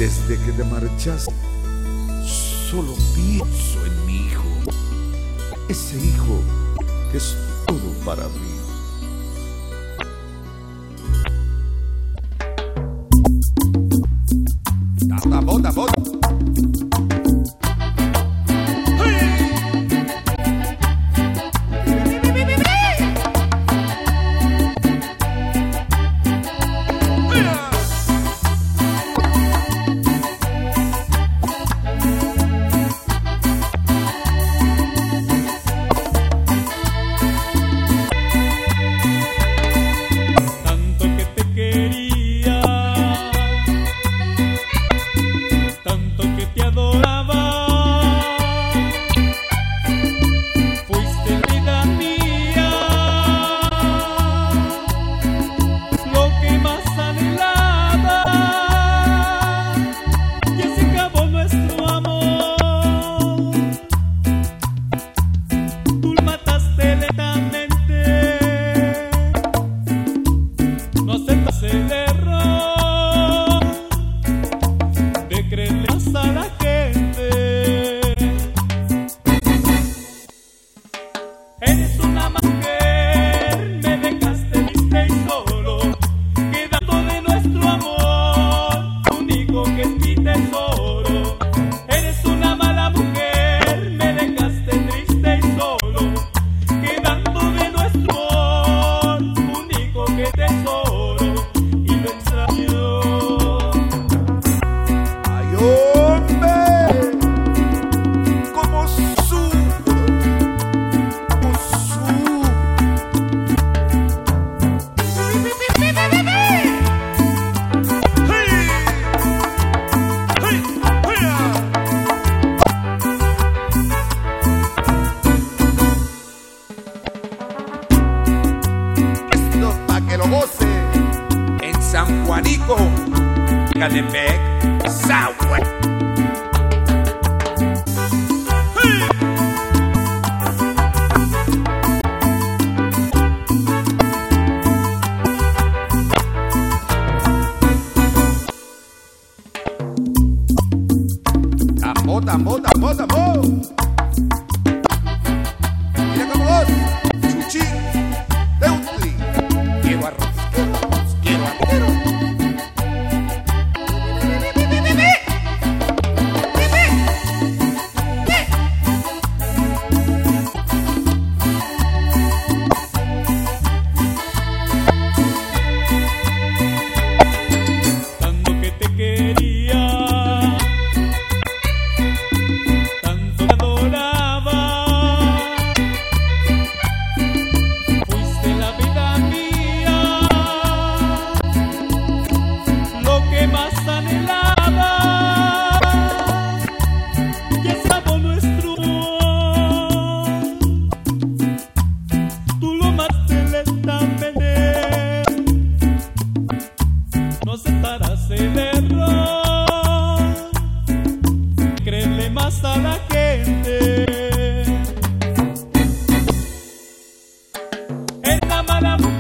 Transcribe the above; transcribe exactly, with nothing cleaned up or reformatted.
Desde que te marchaste, solo pienso en mi hijo, ese hijo que es todo para mí. Bota, bota, bota. En San Juanico, Catepec, Southwest. Tambo, tambo, tambo, tambo. Mira cómo vos, chuchi, teutli. Quiero arroz, quiero arroz, quiero arroz, quiero arroz. El error, créele más a la gente. Es la mala mujer.